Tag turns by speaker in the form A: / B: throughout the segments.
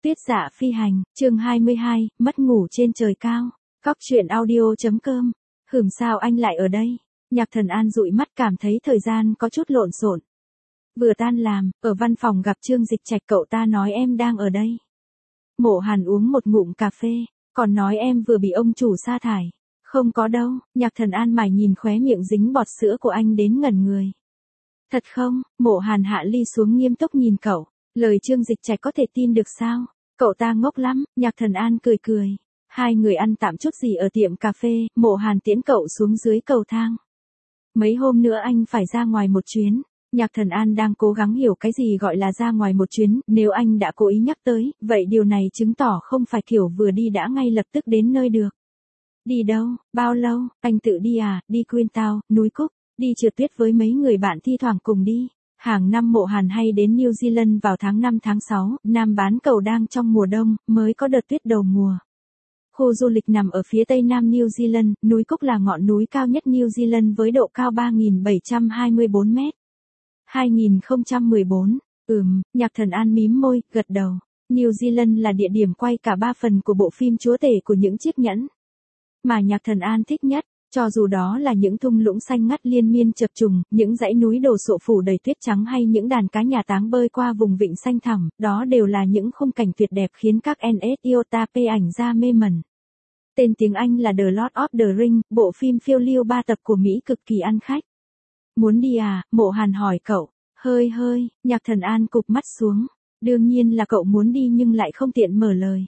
A: Tuyết Dạ Phi Hành, chương 22, mất ngủ trên trời cao. Cóc truyện audio.com. Hửm sao anh lại ở đây? Nhạc Thần An dụi mắt cảm thấy thời gian có chút lộn xộn. Vừa tan làm, ở văn phòng gặp Trương Dịch Trạch, cậu ta nói em đang ở đây. Mộ Hàn uống một ngụm cà phê, còn nói em vừa bị ông chủ sa thải. Không có đâu, Nhạc Thần An mải nhìn khóe miệng dính bọt sữa của anh đến ngẩn người. Thật không? Mộ Hàn hạ ly xuống nghiêm túc nhìn cậu. Lời Trương Dịch Trạch có thể tin được sao? Cậu ta ngốc lắm. Nhạc Thần An cười cười. Hai người ăn tạm chút gì ở tiệm cà phê, Mộ Hàn tiễn cậu xuống dưới cầu thang. Mấy hôm nữa anh phải ra ngoài một chuyến. Nhạc Thần An đang cố gắng hiểu cái gì gọi là ra ngoài một chuyến, nếu anh đã cố ý nhắc tới, vậy điều này chứng tỏ không phải kiểu vừa đi đã ngay lập tức đến nơi được. Đi đâu, bao lâu, anh tự đi à? Đi Queenstown, núi Cúc, đi trượt tuyết với mấy người bạn thi thoảng cùng đi. Hàng năm Mộ Hàn hay đến New Zealand vào tháng 5 tháng 6, Nam bán cầu đang trong mùa đông, mới có đợt tuyết đầu mùa. Khu du lịch nằm ở phía tây nam New Zealand, núi Cúc là ngọn núi cao nhất New Zealand với độ cao 3.724 mét. 2014, Nhạc Thần An mím môi, gật đầu. New Zealand là địa điểm quay cả 3 phần của bộ phim Chúa tể của những chiếc nhẫn. Mà Nhạc Thần An thích nhất, cho dù đó là những thung lũng xanh ngắt liên miên chập trùng, những dãy núi đổ sộ phủ đầy tuyết trắng hay những đàn cá nhà táng bơi qua vùng vịnh xanh thẳm, đó đều là những khung cảnh tuyệt đẹp khiến các NSIOTA ảnh ra mê mẩn. Tên tiếng Anh là The Lord of the Rings, bộ phim phiêu lưu 3 tập của Mỹ cực kỳ ăn khách. Muốn đi à? Mộ Hàn hỏi cậu. Hơi, Nhạc Thần An cụp mắt xuống. Đương nhiên là cậu muốn đi nhưng lại không tiện mở lời.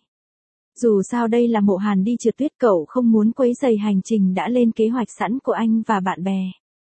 A: Dù sao đây là Mộ Hàn đi trượt tuyết, cậu không muốn quấy rầy hành trình đã lên kế hoạch sẵn của anh và bạn bè.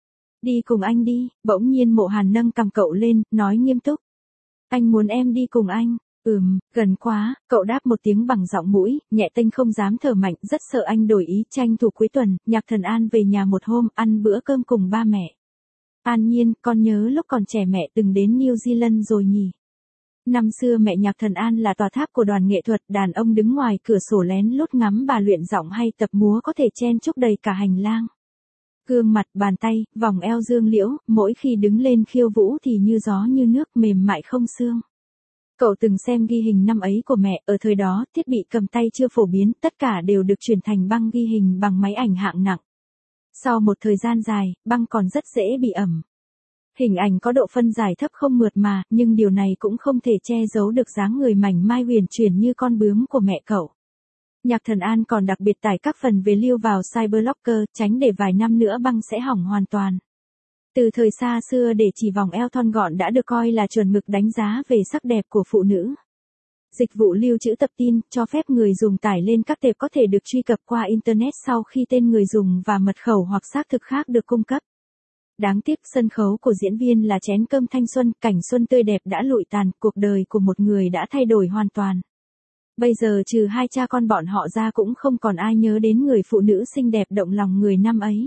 A: Đi cùng anh đi. Bỗng nhiên Mộ Hàn nâng cằm cậu lên, nói nghiêm túc. Anh muốn em đi cùng anh. Gần quá, cậu đáp một tiếng bằng giọng mũi, nhẹ tênh không dám thở mạnh, rất sợ anh đổi ý. Tranh thủ cuối tuần, Nhạc Thần An về nhà một hôm, ăn bữa cơm cùng ba mẹ. An Nhiên, con nhớ lúc còn trẻ mẹ từng đến New Zealand rồi nhỉ? Năm xưa mẹ Nhạc Thần An là tòa tháp của đoàn nghệ thuật, đàn ông đứng ngoài cửa sổ lén lút ngắm bà luyện giọng hay tập múa có thể chen chúc đầy cả hành lang. Gương mặt, bàn tay, vòng eo dương liễu, mỗi khi đứng lên khiêu vũ thì như gió như nước, mềm mại không xương. Cậu từng xem ghi hình năm ấy của mẹ, ở thời đó, thiết bị cầm tay chưa phổ biến, tất cả đều được chuyển thành băng ghi hình bằng máy ảnh hạng nặng. Sau một thời gian dài, băng còn rất dễ bị ẩm. Hình ảnh có độ phân giải thấp không mượt mà, nhưng điều này cũng không thể che giấu được dáng người mảnh mai huyền chuyển như con bướm của mẹ cậu. Nhạc Thần An còn đặc biệt tải các phần về lưu vào Cyberlocker, tránh để vài năm nữa băng sẽ hỏng hoàn toàn. Từ thời xa xưa để chỉ vòng eo thon gọn đã được coi là chuẩn mực đánh giá về sắc đẹp của phụ nữ. Dịch vụ lưu trữ tập tin, cho phép người dùng tải lên các tệp có thể được truy cập qua Internet sau khi tên người dùng và mật khẩu hoặc xác thực khác được cung cấp. Đáng tiếc sân khấu của diễn viên là chén cơm thanh xuân, cảnh xuân tươi đẹp đã lụi tàn, cuộc đời của một người đã thay đổi hoàn toàn. Bây giờ trừ hai cha con bọn họ ra cũng không còn ai nhớ đến người phụ nữ xinh đẹp động lòng người năm ấy.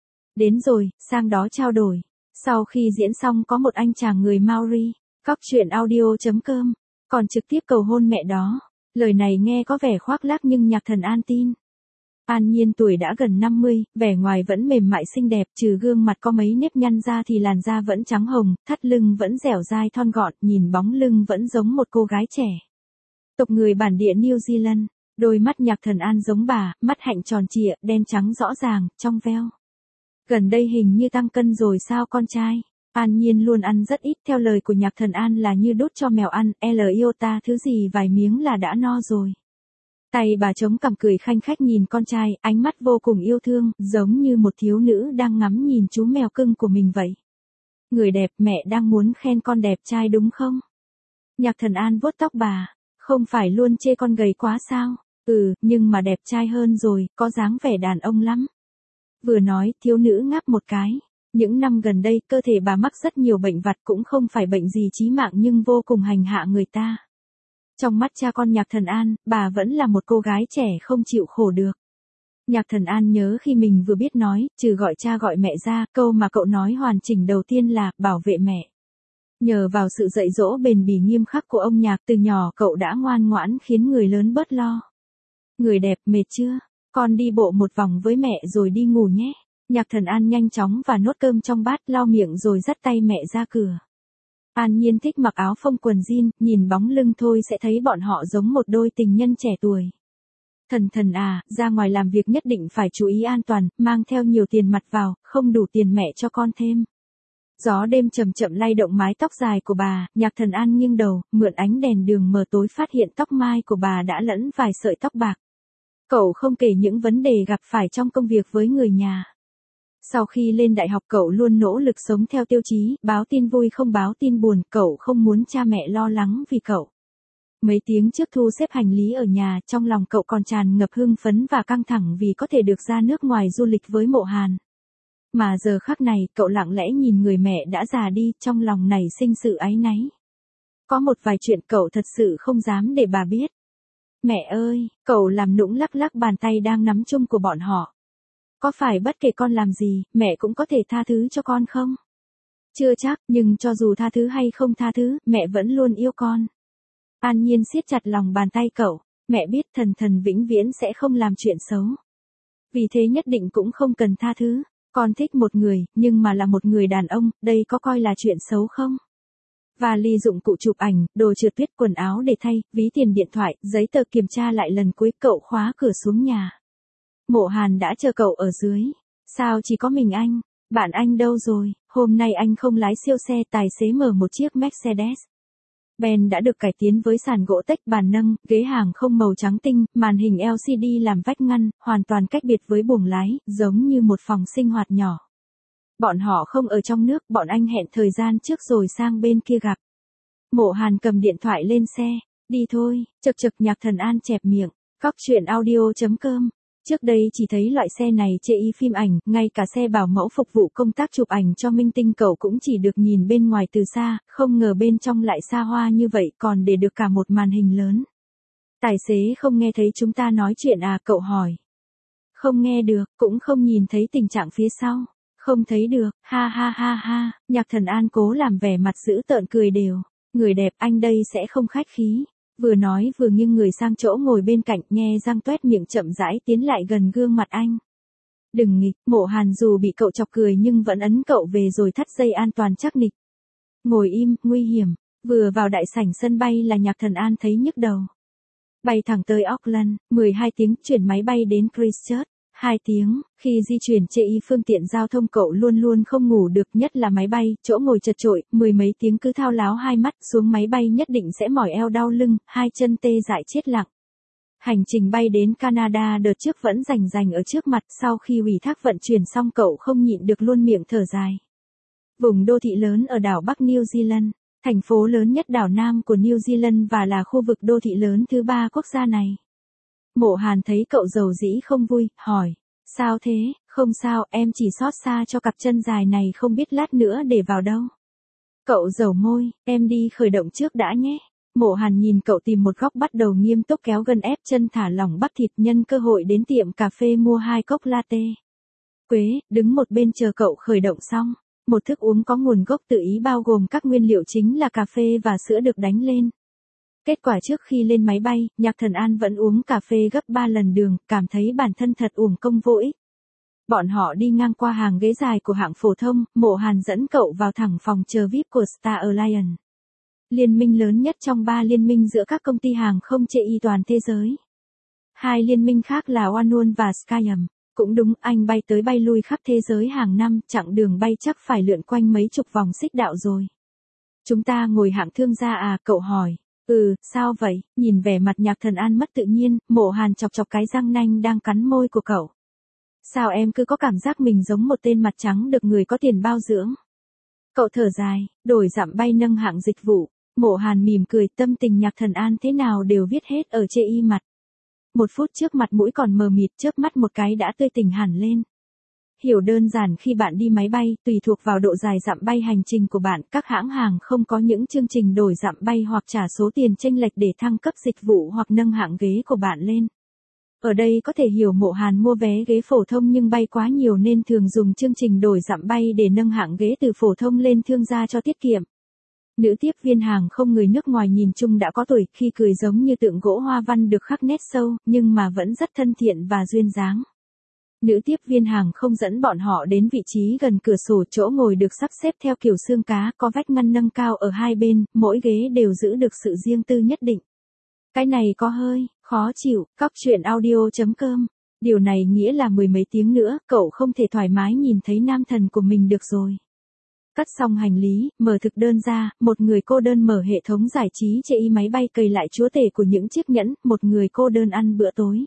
A: Đến rồi, sang đó trao đổi. Sau khi diễn xong có một anh chàng người Maori, cóc truyện audio.com, còn trực tiếp cầu hôn mẹ đó. Lời này nghe có vẻ khoác lác nhưng Nhạc Thần An tin. An Nhiên tuổi đã gần 50, vẻ ngoài vẫn mềm mại xinh đẹp, trừ gương mặt có mấy nếp nhăn ra thì làn da vẫn trắng hồng, thắt lưng vẫn dẻo dai thon gọn, nhìn bóng lưng vẫn giống một cô gái trẻ. Tộc người bản địa New Zealand, đôi mắt Nhạc Thần An giống bà, mắt hạnh tròn trịa, đen trắng rõ ràng, trong veo. Gần đây hình như tăng cân rồi sao con trai? An Nhiên luôn ăn rất ít, theo lời của Nhạc Thần An là như đút cho mèo ăn, iota thứ gì vài miếng là đã no rồi. Tay bà chống cằm cười khanh khách nhìn con trai, ánh mắt vô cùng yêu thương, giống như một thiếu nữ đang ngắm nhìn chú mèo cưng của mình vậy. Người đẹp, mẹ đang muốn khen con đẹp trai đúng không? Nhạc Thần An vuốt tóc bà, không phải luôn chê con gầy quá sao? Nhưng mà đẹp trai hơn rồi, có dáng vẻ đàn ông lắm. Vừa nói, thiếu nữ ngáp một cái. Những năm gần đây, cơ thể bà mắc rất nhiều bệnh vặt, cũng không phải bệnh gì chí mạng nhưng vô cùng hành hạ người ta. Trong mắt cha con Nhạc Thần An, bà vẫn là một cô gái trẻ không chịu khổ được. Nhạc Thần An nhớ khi mình vừa biết nói, trừ gọi cha gọi mẹ ra, câu mà cậu nói hoàn chỉnh đầu tiên là, bảo vệ mẹ. Nhờ vào sự dạy dỗ bền bỉ nghiêm khắc của ông Nhạc từ nhỏ cậu đã ngoan ngoãn khiến người lớn bớt lo. Người đẹp, mệt chưa? Con đi bộ một vòng với mẹ rồi đi ngủ nhé. Nhạc Thần An nhanh chóng và nốt cơm trong bát, lau miệng rồi dắt tay mẹ ra cửa. An Nhiên thích mặc áo phông quần jean, nhìn bóng lưng thôi sẽ thấy bọn họ giống một đôi tình nhân trẻ tuổi. Thần thần à, ra ngoài làm việc nhất định phải chú ý an toàn, mang theo nhiều tiền mặt vào, không đủ tiền mẹ cho con thêm. Gió đêm chậm chậm lay động mái tóc dài của bà, Nhạc Thần An nghiêng đầu, mượn ánh đèn đường mờ tối phát hiện tóc mai của bà đã lẫn vài sợi tóc bạc. Cậu không kể những vấn đề gặp phải trong công việc với người nhà. Sau khi lên đại học cậu luôn nỗ lực sống theo tiêu chí, báo tin vui không báo tin buồn, cậu không muốn cha mẹ lo lắng vì cậu. Mấy tiếng trước thu xếp hành lý ở nhà, trong lòng cậu còn tràn ngập hưng phấn và căng thẳng vì có thể được ra nước ngoài du lịch với Mộ Hàn. Mà giờ khắc này, cậu lặng lẽ nhìn người mẹ đã già đi, trong lòng nảy sinh sự áy náy. Có một vài chuyện cậu thật sự không dám để bà biết. Mẹ ơi, cậu làm nũng lắc lắc bàn tay đang nắm chung của bọn họ. Có phải bất kể con làm gì, mẹ cũng có thể tha thứ cho con không? Chưa chắc, nhưng cho dù tha thứ hay không tha thứ, mẹ vẫn luôn yêu con. An Nhiên siết chặt lòng bàn tay cậu, mẹ biết thần thần vĩnh viễn sẽ không làm chuyện xấu. Vì thế nhất định cũng không cần tha thứ, con thích một người, nhưng mà là một người đàn ông, đây có coi là chuyện xấu không? Vali dụng cụ chụp ảnh, đồ trượt tuyết, quần áo để thay, ví tiền, điện thoại, giấy tờ kiểm tra lại lần cuối, cậu khóa cửa xuống nhà. Mộ Hàn đã chờ cậu ở dưới. Sao chỉ có mình anh? Bạn anh đâu rồi? Hôm nay anh không lái siêu xe, tài xế mở một chiếc Mercedes. Ben đã được cải tiến với sàn gỗ tech, bàn nâng, ghế hàng không màu trắng tinh, màn hình LCD làm vách ngăn, hoàn toàn cách biệt với buồng lái, giống như một phòng sinh hoạt nhỏ. Bọn họ không ở trong nước, bọn anh hẹn thời gian trước rồi sang bên kia gặp. Mộ Hàn cầm điện thoại lên xe, đi thôi, chực chực. Nhạc Thần An chẹp miệng, góc chuyện audio.com. Trước đây chỉ thấy loại xe này chê y phim ảnh, ngay cả xe bảo mẫu phục vụ công tác chụp ảnh cho minh tinh cậu cũng chỉ được nhìn bên ngoài từ xa, không ngờ bên trong lại xa hoa như vậy, còn để được cả một màn hình lớn. Tài xế không nghe thấy chúng ta nói chuyện à, cậu hỏi. Không nghe được, cũng không nhìn thấy tình trạng phía sau. Không thấy được, ha ha ha ha, Nhạc Thần An cố làm vẻ mặt dữ tợn cười đều. Người đẹp, anh đây sẽ không khách khí. Vừa nói vừa nghiêng người sang chỗ ngồi bên cạnh, nhe răng toét miệng chậm rãi tiến lại gần gương mặt anh. Đừng nghịch. Mộ Hàn dù bị cậu chọc cười nhưng vẫn ấn cậu về rồi thắt dây an toàn chắc nịch. Ngồi im, nguy hiểm. Vừa vào đại sảnh sân bay là Nhạc Thần An thấy nhức đầu. Bay thẳng tới Auckland, 12 tiếng, chuyển máy bay đến Christchurch, 2 tiếng, khi di chuyển chê y phương tiện giao thông cậu luôn luôn không ngủ được, nhất là máy bay, chỗ ngồi chật chội, 10 mấy tiếng cứ thao láo hai mắt, xuống máy bay nhất định sẽ mỏi eo đau lưng, hai chân tê dại chết lặng. Hành trình bay đến Canada đợt trước vẫn rành ở trước mặt, sau khi ủy thác vận chuyển xong cậu không nhịn được luôn miệng thở dài. Vùng đô thị lớn ở đảo Bắc New Zealand, thành phố lớn nhất đảo Nam của New Zealand và là khu vực đô thị lớn thứ 3 quốc gia này. Mộ Hàn thấy cậu dầu dĩ không vui, hỏi, sao thế? Không sao, em chỉ xót xa cho cặp chân dài này không biết lát nữa để vào đâu. Cậu dầu môi, em đi khởi động trước đã nhé. Mộ Hàn nhìn cậu tìm một góc bắt đầu nghiêm túc kéo gân ép chân thả lỏng bắp thịt, nhân cơ hội đến tiệm cà phê mua 2 cốc latte. Quế, đứng một bên chờ cậu khởi động xong. Một thức uống có nguồn gốc tự Ý bao gồm các nguyên liệu chính là cà phê và sữa được đánh lên. Kết quả trước khi lên máy bay, Nhạc Thần An vẫn uống cà phê gấp 3 lần đường, cảm thấy bản thân thật uổng công vô ích. Bọn họ đi ngang qua hàng ghế dài của hạng phổ thông, Mộ Hàn dẫn cậu vào thẳng phòng chờ VIP của Star Alliance. Liên minh lớn nhất trong 3 liên minh giữa các công ty hàng không chê y toàn thế giới. 2 liên minh khác là Oneworld và Skyam. Cũng đúng, anh bay tới bay lui khắp thế giới hàng năm, chặng đường bay chắc phải lượn quanh mấy chục vòng xích đạo rồi. Chúng ta ngồi hạng thương gia à, cậu hỏi. Sao vậy? Nhìn vẻ mặt Nhạc Thần An mất tự nhiên, Mộ Hàn chọc chọc cái răng nanh đang cắn môi của cậu. Sao em cứ có cảm giác mình giống một tên mặt trắng được người có tiền bao dưỡng? Cậu thở dài, đổi dặm bay nâng hạng dịch vụ. Mộ Hàn mỉm cười, tâm tình Nhạc Thần An thế nào đều viết hết ở chê y mặt. 1 phút trước mặt mũi còn mờ mịt, chớp mắt một cái đã tươi tỉnh hẳn lên. Hiểu đơn giản, khi bạn đi máy bay, tùy thuộc vào độ dài dặm bay hành trình của bạn, các hãng hàng không có những chương trình đổi dặm bay hoặc trả số tiền chênh lệch để thăng cấp dịch vụ hoặc nâng hạng ghế của bạn lên. Ở đây có thể hiểu Mộ Hàn mua vé ghế phổ thông nhưng bay quá nhiều nên thường dùng chương trình đổi dặm bay để nâng hạng ghế từ phổ thông lên thương gia cho tiết kiệm. Nữ tiếp viên hàng không người nước ngoài nhìn chung đã có tuổi, khi cười giống như tượng gỗ hoa văn được khắc nét sâu, nhưng mà vẫn rất thân thiện và duyên dáng. Nữ tiếp viên hàng không dẫn bọn họ đến vị trí gần cửa sổ, chỗ ngồi được sắp xếp theo kiểu xương cá, có vách ngăn nâng cao ở hai bên, mỗi ghế đều giữ được sự riêng tư nhất định. Cái này có hơi khó chịu. Cóc truyện audio.com. Điều này nghĩa là mười mấy tiếng nữa, cậu không thể thoải mái nhìn thấy nam thần của mình được rồi. Cất xong hành lý, mở thực đơn ra, một người cô đơn mở hệ thống giải trí chê y máy bay, cày lại chúa tể của những chiếc nhẫn, một người cô đơn ăn bữa tối.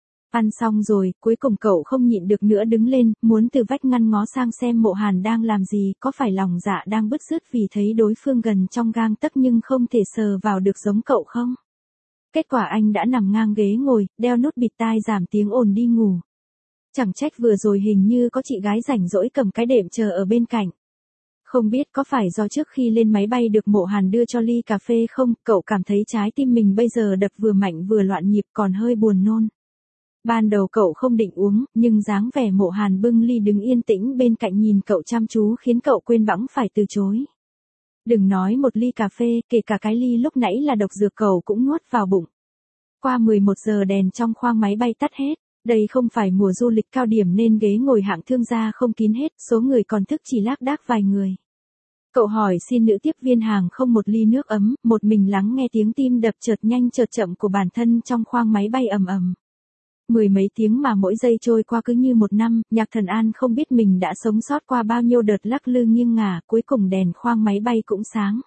A: Ăn xong rồi, cuối cùng cậu không nhịn được nữa đứng lên, muốn từ vách ngăn ngó sang xem Mộ Hàn đang làm gì, có phải lòng dạ đang bứt rứt vì thấy đối phương gần trong gang tấc nhưng không thể sờ vào được giống cậu không? Kết quả anh đã nằm ngang ghế ngồi, đeo nút bịt tai giảm tiếng ồn đi ngủ. Chẳng trách vừa rồi hình như có chị gái rảnh rỗi cầm cái đệm chờ ở bên cạnh. Không biết có phải do trước khi lên máy bay được Mộ Hàn đưa cho ly cà phê không, cậu cảm thấy trái tim mình bây giờ đập vừa mạnh vừa loạn nhịp, còn hơi buồn nôn. Ban đầu cậu không định uống, nhưng dáng vẻ Mộ Hàn bưng ly đứng yên tĩnh bên cạnh nhìn cậu chăm chú khiến cậu quên bẵng phải từ chối. Đừng nói một ly cà phê, kể cả cái ly lúc nãy là độc dược cậu cũng nuốt vào bụng. Qua 11 giờ đèn trong khoang máy bay tắt hết. Đây không phải mùa du lịch cao điểm nên ghế ngồi hạng thương gia không kín hết, số người còn thức chỉ lác đác vài người. Cậu hỏi xin nữ tiếp viên hàng không một ly nước ấm, một mình lắng nghe tiếng tim đập chợt nhanh chợt chậm của bản thân trong khoang máy bay ầm ầm. Mười mấy tiếng mà mỗi giây trôi qua cứ như một năm, Nhạc Thần An không biết mình đã sống sót qua bao nhiêu đợt lắc lư nghiêng ngả, cuối cùng đèn khoang máy bay cũng sáng.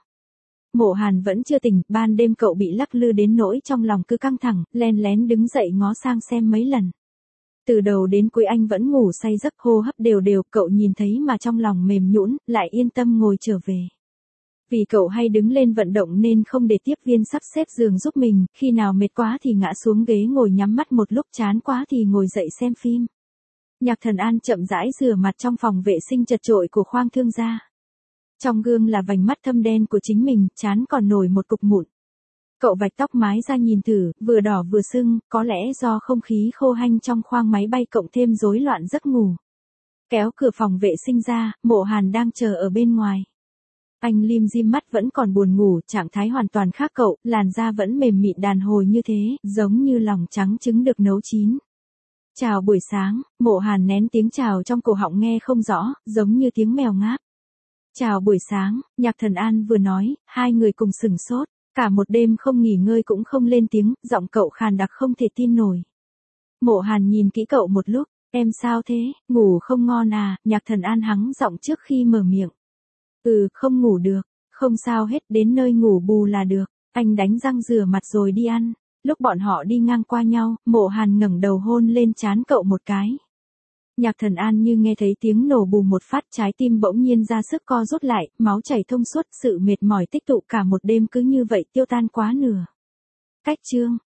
A: Mộ Hàn vẫn chưa tỉnh, ban đêm cậu bị lắc lư đến nỗi trong lòng cứ căng thẳng, len lén đứng dậy ngó sang xem mấy lần. Từ đầu đến cuối anh vẫn ngủ say giấc, hô hấp đều đều, cậu nhìn thấy mà trong lòng mềm nhũn, lại yên tâm ngồi trở về. Vì cậu hay đứng lên vận động nên không để tiếp viên sắp xếp giường giúp mình, khi nào mệt quá thì ngã xuống ghế ngồi nhắm mắt một lúc, chán quá thì ngồi dậy xem phim. Nhạc Thần An chậm rãi rửa mặt trong phòng vệ sinh chật chội của khoang thương gia. Trong gương là vành mắt thâm đen của chính mình, trán còn nổi một cục mụn. Cậu vạch tóc mái ra nhìn thử, vừa đỏ vừa sưng, có lẽ do không khí khô hanh trong khoang máy bay cộng thêm rối loạn giấc ngủ. Kéo cửa phòng vệ sinh ra, Mộ Hàn đang chờ ở bên ngoài. Anh lim dim mắt vẫn còn buồn ngủ, trạng thái hoàn toàn khác cậu, làn da vẫn mềm mịn đàn hồi như thế, giống như lòng trắng trứng được nấu chín. Chào buổi sáng, Mộ Hàn nén tiếng chào trong cổ họng nghe không rõ, giống như tiếng mèo ngáp. Chào buổi sáng, Nhạc Thần An vừa nói, hai người cùng sửng sốt. Cả một đêm không nghỉ ngơi cũng không lên tiếng, giọng cậu khàn đặc không thể tin nổi. Mộ Hàn nhìn kỹ cậu một lúc, em sao thế, ngủ không ngon à? Nhạc Thần An hắng giọng trước khi mở miệng. Không ngủ được, không sao hết, đến nơi ngủ bù là được. Anh đánh răng rửa mặt rồi đi ăn. Lúc bọn họ đi ngang qua nhau, Mộ Hàn ngẩng đầu hôn lên trán cậu một cái. Nhạc Thần An như nghe thấy tiếng nổ bù một phát, trái tim bỗng nhiên ra sức co rút lại, máu chảy thông suốt, sự mệt mỏi tích tụ cả một đêm cứ như vậy tiêu tan quá nửa. Cách chương